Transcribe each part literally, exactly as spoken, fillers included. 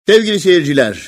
Sevgili seyirciler,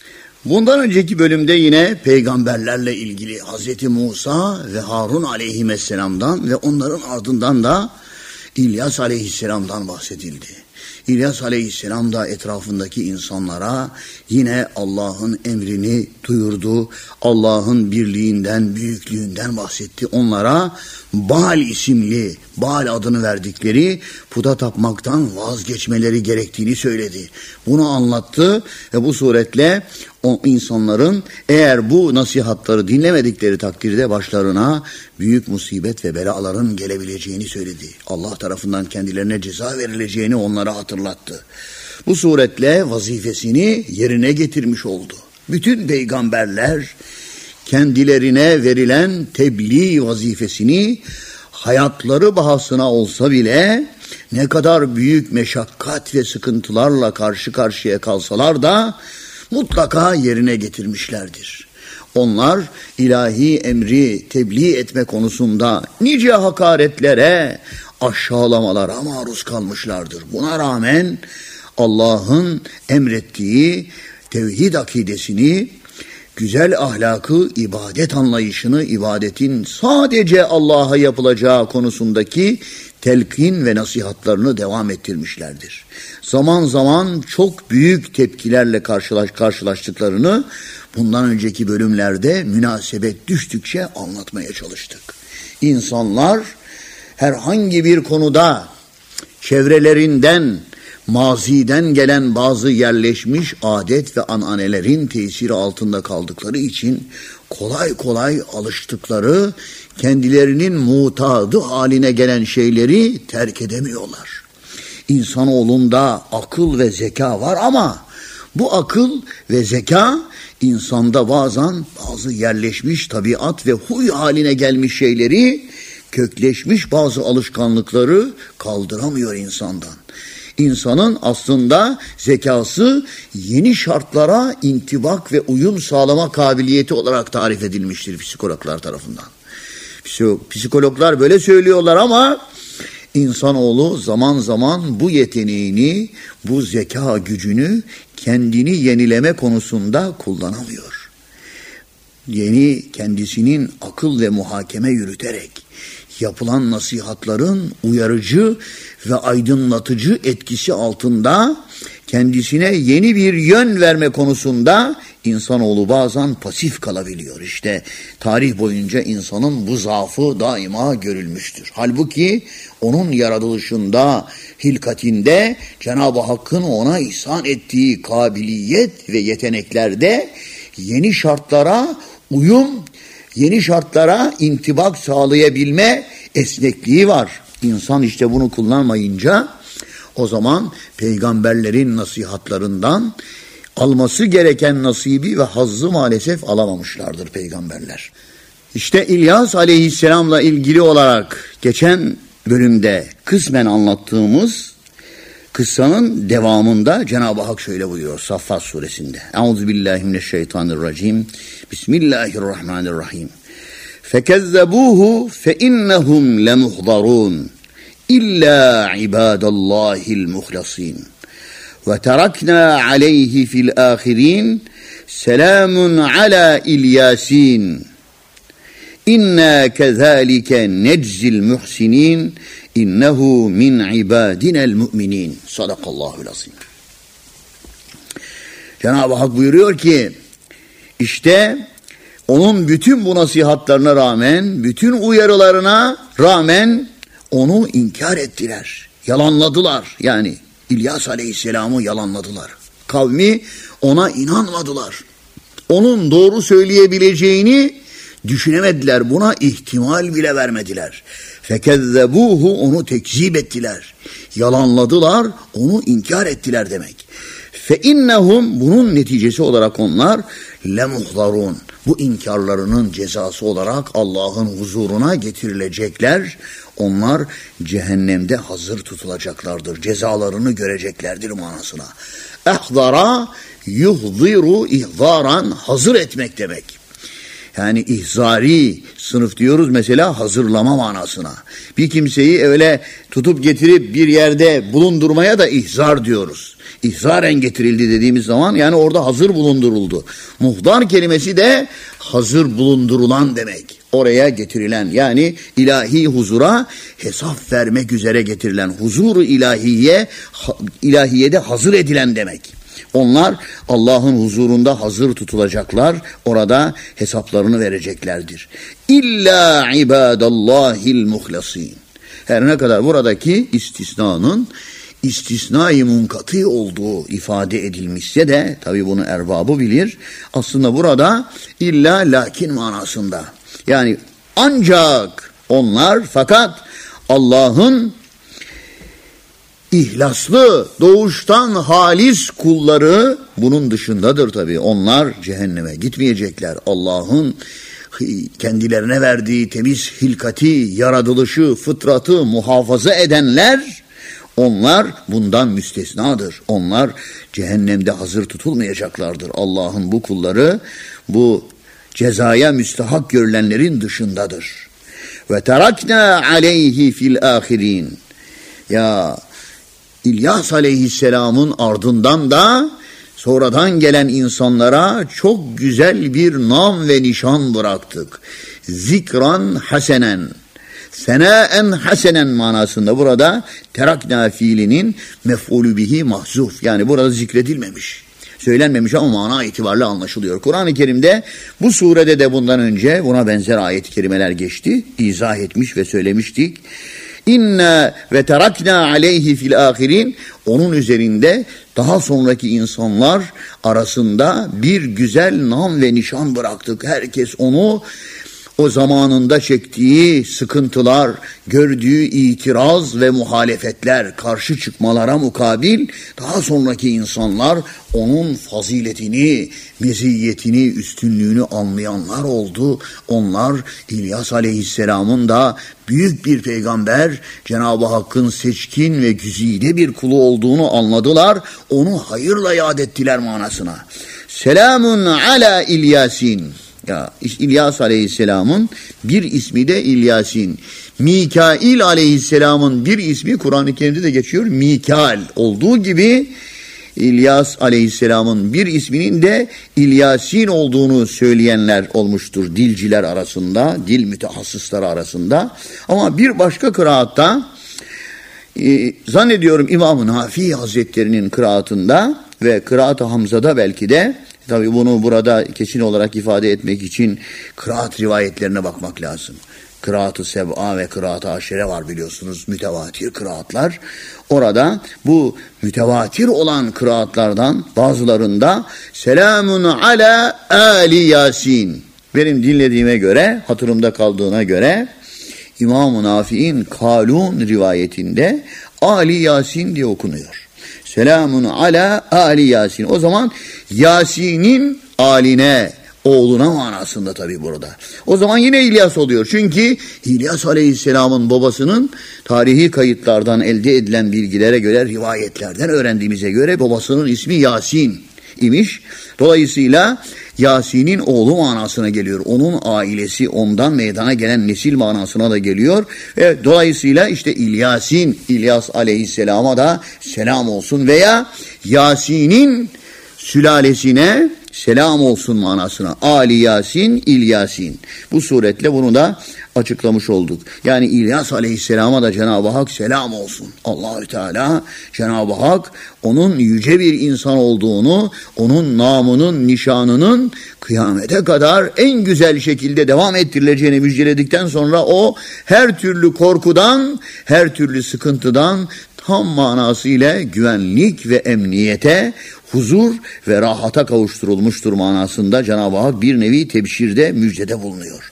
bundan önceki bölümde yine peygamberlerle ilgili Hazreti Musa ve Harun aleyhisselamdan ve onların ardından da İlyas aleyhisselamdan bahsedildi. İlyas aleyhisselam da etrafındaki insanlara yine Allah'ın emrini duyurdu. Allah'ın birliğinden, büyüklüğünden bahsetti. Onlara Baal isimli, Baal adını verdikleri puta tapmaktan vazgeçmeleri gerektiğini söyledi. Bunu anlattı ve bu suretle o insanların eğer bu nasihatları dinlemedikleri takdirde başlarına büyük musibet ve belaların gelebileceğini söyledi. Allah tarafından kendilerine ceza verileceğini onlara hatırlattı. Bu suretle vazifesini yerine getirmiş oldu. Bütün peygamberler kendilerine verilen tebliğ vazifesini hayatları bahasına olsa bile ne kadar büyük meşakkat ve sıkıntılarla karşı karşıya kalsalar da mutlaka yerine getirmişlerdir. Onlar ilahi emri tebliğ etme konusunda nice hakaretlere, aşağılamalara maruz kalmışlardır. Buna rağmen Allah'ın emrettiği tevhid akidesini, güzel ahlakı, ibadet anlayışını, ibadetin sadece Allah'a yapılacağı konusundaki telkin ve nasihatlarını devam ettirmişlerdir. Zaman zaman çok büyük tepkilerle karşılaş, karşılaştıklarını bundan önceki bölümlerde münasebet düştükçe anlatmaya çalıştık. İnsanlar herhangi bir konuda çevrelerinden, maziden gelen bazı yerleşmiş adet ve ananelerin tesiri altında kaldıkları için kolay kolay alıştıkları, kendilerinin mutadı haline gelen şeyleri terk edemiyorlar. İnsanoğlunda akıl ve zeka var ama bu akıl ve zeka insanda bazen bazı yerleşmiş tabiat ve huy haline gelmiş şeyleri, kökleşmiş bazı alışkanlıkları kaldıramıyor insandan. İnsanın aslında zekası yeni şartlara intibak ve uyum sağlama kabiliyeti olarak tarif edilmiştir psikologlar tarafından. Psikologlar böyle söylüyorlar ama insanoğlu zaman zaman bu yeteneğini, bu zeka gücünü kendini yenileme konusunda kullanamıyor. Yeni kendisinin akıl ve muhakeme yürüterek yapılan nasihatların uyarıcı ve aydınlatıcı etkisi altında kendisine yeni bir yön verme konusunda insanoğlu bazen pasif kalabiliyor. İşte tarih boyunca insanın bu zaafı daima görülmüştür. Halbuki onun yaratılışında, hilkatinde Cenab-ı Hakk'ın ona ihsan ettiği kabiliyet ve yeteneklerde yeni şartlara uyum, yeni şartlara intibak sağlayabilme esnekliği var. İnsan işte bunu kullanmayınca o zaman peygamberlerin nasihatlarından alması gereken nasibi ve hazzı maalesef alamamışlardır peygamberler. İşte İlyas aleyhisselamla ilgili olarak geçen bölümde kısmen anlattığımız kıssanın devamında Cenab-ı Hak şöyle buyuruyor Saffat suresinde. Euzubillahimineşşeytanirracim. Bismillahirrahmanirrahim. Fekezzebuhu fe innehum lemuhdarun illa ibadallahil muhlasin. Ve terakna aleyhi fil ahirin. Selamun ala İlyasin. İnna kezalike neczil muhsinin. İnnehu min ibadinel mu'minin. Sadakallahul azim. Cenab-ı Hak buyuruyor ki işte onun bütün bu nasihatlarına rağmen, bütün uyarılarına rağmen onu inkar ettiler. Yalanladılar. Yani İlyas aleyhisselamı yalanladılar. Kavmi ona inanmadılar. Onun doğru söyleyebileceğini düşünemediler. Buna ihtimal bile vermediler. Fekezzebuhu, onu tekzip ettiler. Yalanladılar, onu inkar ettiler demek. Fe innehum, bunun neticesi olarak onlar lemuhdarun. Bu inkarlarının cezası olarak Allah'ın huzuruna getirilecekler. Onlar cehennemde hazır tutulacaklardır. Cezalarını göreceklerdir manasına. Ehdara yuhziru ihzaran, hazır etmek demek. Yani ihzari sınıf diyoruz mesela, hazırlama manasına. Bir kimseyi öyle tutup getirip bir yerde bulundurmaya da ihzar diyoruz. İhzaren getirildi dediğimiz zaman yani orada hazır bulunduruldu. Muhdar kelimesi de hazır bulundurulan demek. Oraya getirilen, yani ilahi huzura hesap vermek üzere getirilen, huzur-u ilahiye, ilahiyede hazır edilen demek. Onlar Allah'ın huzurunda hazır tutulacaklar, orada hesaplarını vereceklerdir. İlla ibadallahil muhlasin. Her ne kadar buradaki istisnanın istisnai munkatı olduğu ifade edilmişse de, tabi bunu erbabı bilir, aslında burada illa lakin manasında. Yani ancak onlar, fakat Allah'ın İhlaslı, doğuştan halis kulları bunun dışındadır tabii. Onlar cehenneme gitmeyecekler. Allah'ın kendilerine verdiği temiz hilkati, yaratılışı, fıtratı muhafaza edenler, onlar bundan müstesnadır. Onlar cehennemde hazır tutulmayacaklardır. Allah'ın bu kulları bu cezaya müstahak görülenlerin dışındadır. Ve terakna aleyhi fil ahirin. Ya İlyas Aleyhisselam'ın ardından da sonradan gelen insanlara çok güzel bir nam ve nişan bıraktık. Zikran hasenen, senaen hasenen manasında burada terakna fiilinin mef'ulü bihi mahzuf. Yani burada zikredilmemiş, söylenmemiş ama mana itibariyle anlaşılıyor. Kur'an-ı Kerim'de bu surede de bundan önce buna benzer ayet-i kerimeler geçti. İzah etmiş ve söylemiştik. İnna ve terakna aleyhi fil ahirin, onun üzerinde daha sonraki insanlar arasında bir güzel nam ve nişan bıraktık. Herkes onu o zamanında çektiği sıkıntılar, gördüğü itiraz ve muhalefetler, karşı çıkmalara mukabil daha sonraki insanlar onun faziletini, meziyetini, üstünlüğünü anlayanlar oldu. Onlar İlyas Aleyhisselam'ın da büyük bir peygamber, Cenab-ı Hakk'ın seçkin ve güzide bir kulu olduğunu anladılar. Onu hayırla yad ettiler manasına. Selamun ala İlyasin. Ya, İlyas Aleyhisselam'ın bir ismi de İlyasin. Mikail Aleyhisselam'ın bir ismi Kur'an-ı Kerim'de de geçiyor, Mikail olduğu gibi İlyas Aleyhisselam'ın bir isminin de İlyasin olduğunu söyleyenler olmuştur dilciler arasında, dil mütehassısları arasında. Ama bir başka kıraatta e, zannediyorum İmam-ı Nafi Hazretleri'nin kıraatında ve Kıraat-ı Hamza'da belki de, tabii bunu burada kesin olarak ifade etmek için kıraat rivayetlerine bakmak lazım. Kıraat-ı Seb'a ve Kıraat-ı Aşere var biliyorsunuz, mütevatir kıraatlar. Orada bu mütevatir olan kıraatlardan bazılarında selamun ala Ali Yasin. Benim dinlediğime göre, hatırımda kaldığına göre İmam-ı Nafi'in Kalun rivayetinde Ali Yasin diye okunuyor. Selamun ala Ali Yasin. O zaman Yasin'in aline, oğluna manasında tabii burada. O zaman yine İlyas oluyor. Çünkü İlyas Aleyhisselam'ın babasının tarihi kayıtlardan elde edilen bilgilere göre, rivayetlerden öğrendiğimize göre babasının ismi Yasin imiş. Dolayısıyla Yasin'in oğlu manasına geliyor. Onun ailesi, ondan meydana gelen nesil manasına da geliyor. Ve dolayısıyla işte İlyasin, İlyas Aleyhisselam'a da selam olsun veya Yasin'in sülalesine selam olsun manasına. Ali Yasin, İlyasin. Bu suretle bunu da açıklamış olduk. Yani İlyas Aleyhisselam'a da Cenab-ı Hak selam olsun. Allahü Teala, Cenab-ı Hak onun yüce bir insan olduğunu, onun namının, nişanının kıyamete kadar en güzel şekilde devam ettirileceğini müjdeledikten sonra o her türlü korkudan, her türlü sıkıntıdan tam manasıyla güvenlik ve emniyete, huzur ve rahata kavuşturulmuştur manasında Cenab-ı Hak bir nevi tebşirde, müjdede bulunuyor.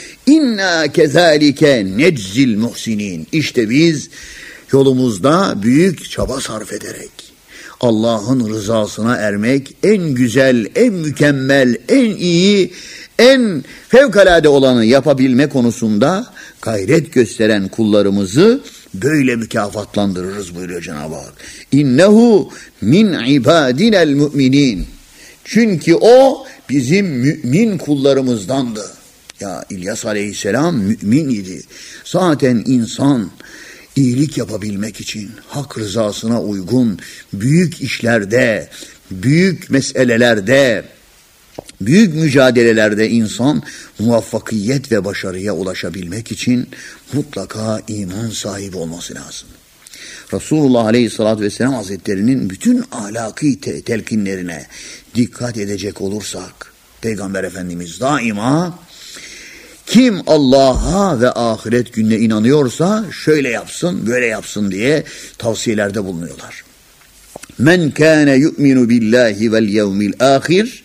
İnna kezalike neczil muhsinin. İşte biz yolumuzda büyük çaba sarf ederek Allah'ın rızasına ermek, en güzel, en mükemmel, en iyi, en fevkalade olanı yapabilme konusunda gayret gösteren kullarımızı böyle mükafatlandırırız buyuruyor Cenab-ı Hak. İnnehu min ibadinel müminin. Çünkü o bizim mümin kullarımızdandı. Ya İlyas Aleyhisselam mümin idi. Zaten insan iyilik yapabilmek için hak rızasına uygun büyük işlerde, büyük meselelerde, büyük mücadelelerde insan muvaffakiyet ve başarıya ulaşabilmek için mutlaka iman sahibi olması lazım. Resulullah Aleyhisselatü Vesselam Hazretleri'nin bütün ahlaki te- telkinlerine dikkat edecek olursak, Peygamber Efendimiz daima kim Allah'a ve ahiret gününe inanıyorsa şöyle yapsın, böyle yapsın diye tavsiyelerde bulunuyorlar. Men kâne yu'minu billahi vel yevmil âhir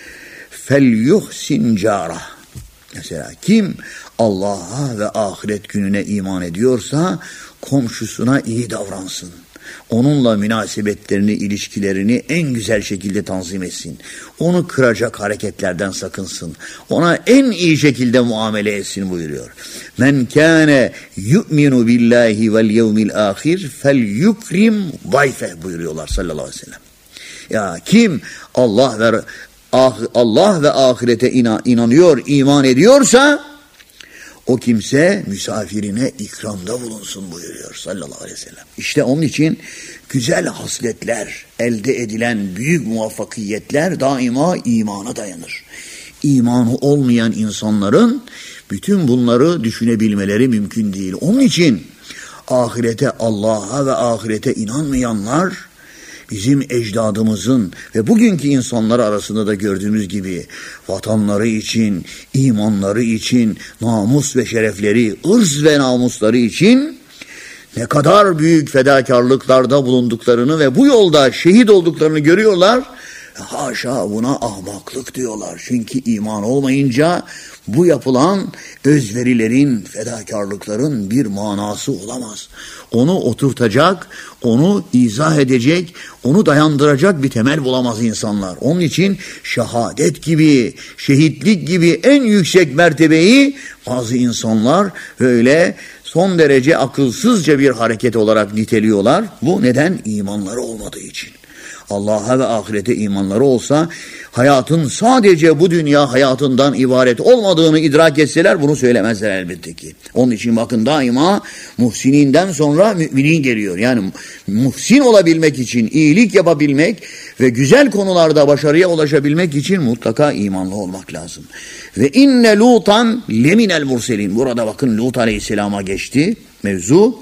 felyuhsin carah. Mesela kim Allah'a ve ahiret gününe iman ediyorsa komşusuna iyi davransın. Onunla münasebetlerini, ilişkilerini en güzel şekilde tanzim etsin. Onu kıracak hareketlerden sakınsın. Ona en iyi şekilde muamele etsin buyuruyor. Men kâne yu'minu billahi vel yevmil âhir fel yukrim dayfe buyuruyorlar sallallahu aleyhi ve sellem. Ya kim Allah ve Allah ve ahirete inanıyor, iman ediyorsa o kimse misafirine ikramda bulunsun buyuruyor sallallahu aleyhi ve sellem. İşte onun için güzel hasletler, elde edilen büyük muvaffakiyetler daima imana dayanır. İmanı olmayan insanların bütün bunları düşünebilmeleri mümkün değil. Onun için ahirete, Allah'a ve ahirete inanmayanlar bizim ecdadımızın ve bugünkü insanlar arasında da gördüğümüz gibi vatanları için, imanları için, namus ve şerefleri, ırz ve namusları için ne kadar büyük fedakarlıklarda bulunduklarını ve bu yolda şehit olduklarını görüyorlar. Haşa buna ahmaklık diyorlar. Çünkü iman olmayınca bu yapılan özverilerin, fedakarlıkların bir manası olamaz. Onu oturtacak, onu izah edecek, onu dayandıracak bir temel bulamaz insanlar. Onun için şehadet gibi, şehitlik gibi en yüksek mertebeyi bazı insanlar böyle son derece akılsızca bir hareket olarak niteliyorlar. Bu neden? İmanları olmadığı için. Allah'a ve ahirete imanları olsa hayatın sadece bu dünya hayatından ibaret olmadığını idrak etseler bunu söylemezler elbette ki. Onun için bakın daima muhsininden sonra müminin geliyor. Yani muhsin olabilmek için, iyilik yapabilmek ve güzel konularda başarıya ulaşabilmek için mutlaka imanlı olmak lazım. Ve inne Lutan leminel murselin. Burada bakın Lut Aleyhisselam'a geçti mevzu.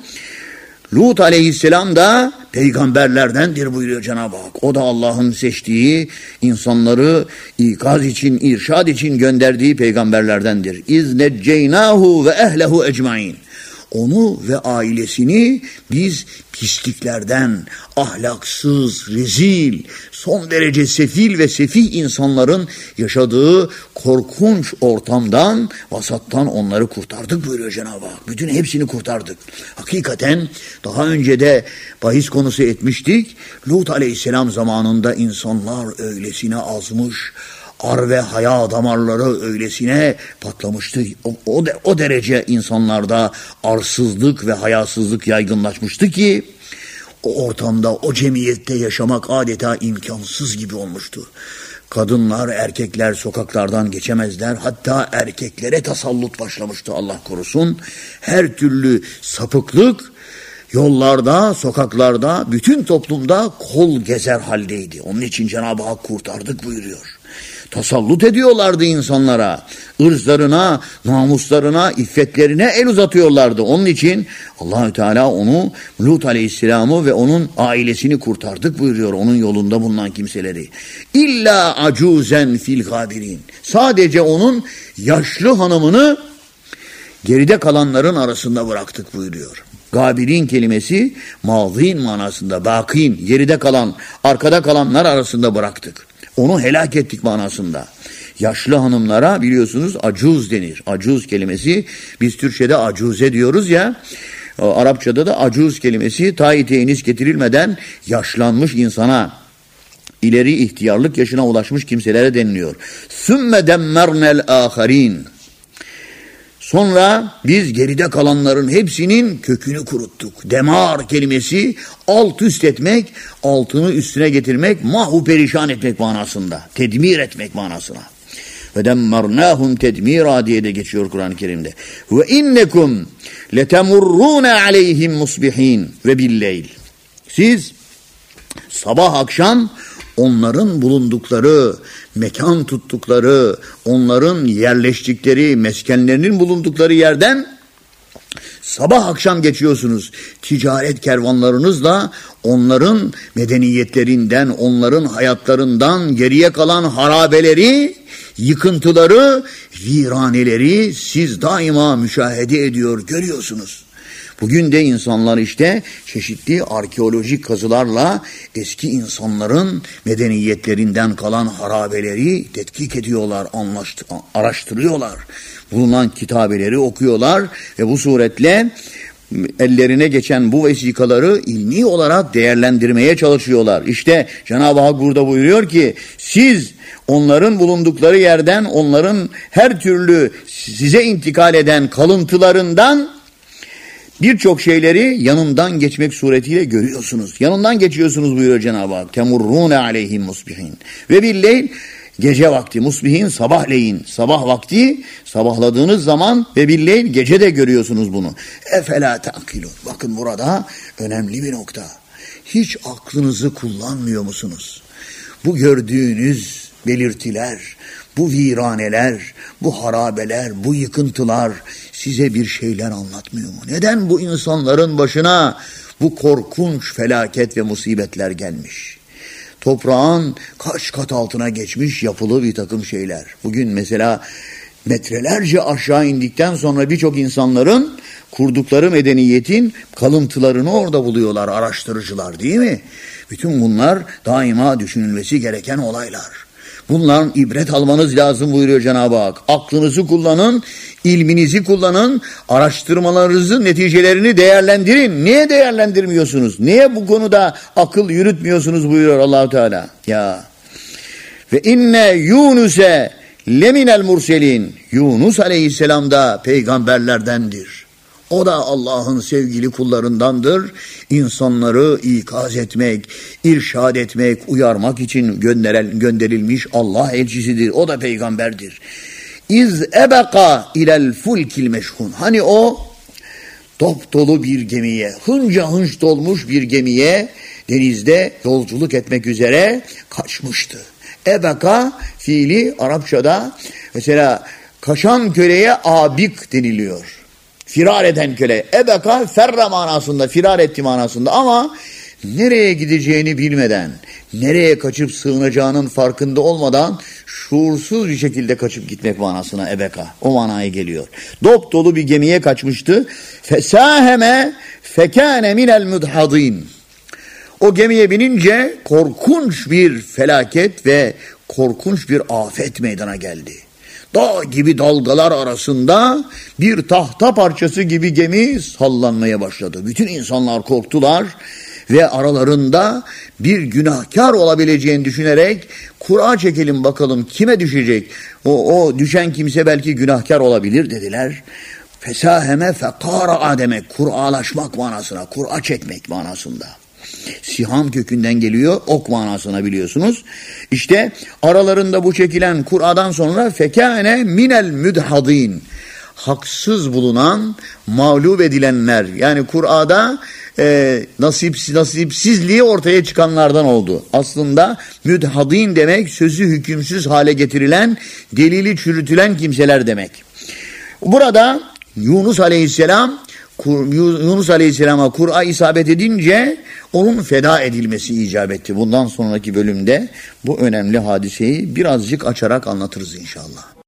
Lut Aleyhisselam da peygamberlerdendir buyuruyor Cenab-ı Hak. O da Allah'ın seçtiği insanları ikaz için, irşad için gönderdiği peygamberlerdendir. İz necceynahu ve ehlehu ecmain. Onu ve ailesini biz pisliklerden, ahlaksız, rezil, son derece sefil ve sefih insanların yaşadığı korkunç ortamdan, vasattan onları kurtardık buyuruyor Cenab-ı Hak. Bütün hepsini kurtardık. Hakikaten daha önce de bahis konusu etmiştik. Lut Aleyhisselam zamanında insanlar öylesine azmış, ar ve haya damarları öylesine patlamıştı. O, o, de, o derece insanlarda arsızlık ve hayasızlık yaygınlaşmıştı ki o ortamda, o cemiyette yaşamak adeta imkansız gibi olmuştu. Kadınlar, erkekler sokaklardan geçemezler. Hatta erkeklere tasallut başlamıştı Allah korusun. Her türlü sapıklık yollarda, sokaklarda, bütün toplumda kol gezer haldeydi. Onun için Cenab-ı Hak kurtardık buyuruyor. Tasallut ediyorlardı insanlara, ırzlarına, namuslarına, iffetlerine el uzatıyorlardı. Onun için Allahü Teala onu, Lut Aleyhisselam'ı ve onun ailesini kurtardık buyuruyor, onun yolunda bulunan kimseleri. İlla acuzen fil gabirin. Sadece onun yaşlı hanımını geride kalanların arasında bıraktık buyuruyor. Gabirin kelimesi mazin manasında, bakin, geride kalan, arkada kalanlar arasında bıraktık. Onu helak ettik manasında. Yaşlı hanımlara biliyorsunuz acuz denir. Acuz kelimesi biz Türkçe'de acuze diyoruz ya. Arapçada da acuz kelimesi ta-i teğnis getirilmeden yaşlanmış insana, ileri ihtiyarlık yaşına ulaşmış kimselere deniliyor. Sümme demmernel âharin. Sonra biz geride kalanların hepsinin kökünü kuruttuk. Demar kelimesi alt üst etmek, altını üstüne getirmek, mahvu perişan etmek manasında. Tedmir etmek manasına. Ve demmernâhum tedmîrâ diye de geçiyor Kur'an-ı Kerim'de. Ve innekum letemurrûne aleyhim musbihîn ve billeyl. Siz sabah akşam onların bulundukları, mekan tuttukları, onların yerleştikleri, meskenlerinin bulundukları yerden sabah akşam geçiyorsunuz. Ticaret kervanlarınızla onların medeniyetlerinden, onların hayatlarından geriye kalan harabeleri, yıkıntıları, viraneleri siz daima müşahede ediyor, görüyorsunuz. Bugün de insanlar işte çeşitli arkeolojik kazılarla eski insanların medeniyetlerinden kalan harabeleri tetkik ediyorlar, anlaştı, araştırıyorlar. Bulunan kitabeleri okuyorlar ve bu suretle ellerine geçen bu vesikaları ilmi olarak değerlendirmeye çalışıyorlar. İşte Cenab-ı Hak burada buyuruyor ki siz onların bulundukları yerden, onların her türlü size intikal eden kalıntılarından birçok şeyleri yanından geçmek suretiyle görüyorsunuz. Yanından geçiyorsunuz buyuruyor Cenab-ı Hak. Temurrûne aleyhim musbihin. Ve billeyl gece vakti. Musbihin sabahleyin. Sabah vakti sabahladığınız zaman ve billeyl gece de görüyorsunuz bunu. Efela ta'kilun. Bakın burada önemli bir nokta. Hiç aklınızı kullanmıyor musunuz? Bu gördüğünüz belirtiler, bu viraneler, bu harabeler, bu yıkıntılar size bir şeyler anlatmıyor mu? Neden bu insanların başına bu korkunç felaket ve musibetler gelmiş? Toprağın kaç kat altına geçmiş yapılı bir takım şeyler. Bugün mesela metrelerce aşağı indikten sonra birçok insanların kurdukları medeniyetin kalıntılarını orada buluyorlar araştırıcılar, değil mi? Bütün bunlar daima düşünülmesi gereken olaylar. Bunların ibret almanız lazım buyuruyor Cenab-ı Hak. Aklınızı kullanın, ilminizi kullanın, araştırmalarınızın neticelerini değerlendirin. Niye değerlendirmiyorsunuz? Niye bu konuda akıl yürütmüyorsunuz buyuruyor Allah-u Teala. Ya. Ve inne Yunus'e leminel murselin. Yunus aleyhisselam da peygamberlerdendir. O da Allah'ın sevgili kullarındandır. İnsanları ikaz etmek, irşad etmek, uyarmak için gönderilmiş Allah elçisidir. O da peygamberdir. İz ebeka ilel fulkil meşhun. Hani o top dolu bir gemiye, hınca hınç dolmuş bir gemiye denizde yolculuk etmek üzere kaçmıştı. Ebeka fiili Arapçada mesela kaçan köleye abik deniliyor. Firar eden köle. Ebeka ferra manasında, firar etti manasında ama nereye gideceğini bilmeden, nereye kaçıp sığınacağının farkında olmadan şuursuz bir şekilde kaçıp gitmek manasına ebeka. O manaya geliyor. Dop dolu bir gemiye kaçmıştı. Fesaheme fekâne minel mudhadîn. O gemiye binince korkunç bir felaket ve korkunç bir afet meydana geldi. Dağ gibi dalgalar arasında bir tahta parçası gibi gemi sallanmaya başladı. Bütün insanlar korktular ve aralarında bir günahkar olabileceğini düşünerek kura çekelim bakalım kime düşecek. O, o düşen kimse belki günahkar olabilir dediler. Fesaheme fekara demek, kur'alaşmak manasına, kur'a çekmek manasında. Siham kökünden geliyor, ok manasına biliyorsunuz. İşte aralarında bu çekilen Kur'a'dan sonra fekâne minel müdhadîn. Haksız bulunan, mağlup edilenler. Yani Kur'a'da e, nasipsiz, nasipsizliği ortaya çıkanlardan oldu. Aslında müdhadîn demek sözü hükümsüz hale getirilen, delili çürütülen kimseler demek. Burada Yunus Aleyhisselam Yunus Aleyhisselam'a Kur'a isabet edince onun feda edilmesi icap etti. Bundan sonraki bölümde bu önemli hadiseyi birazcık açarak anlatırız inşallah.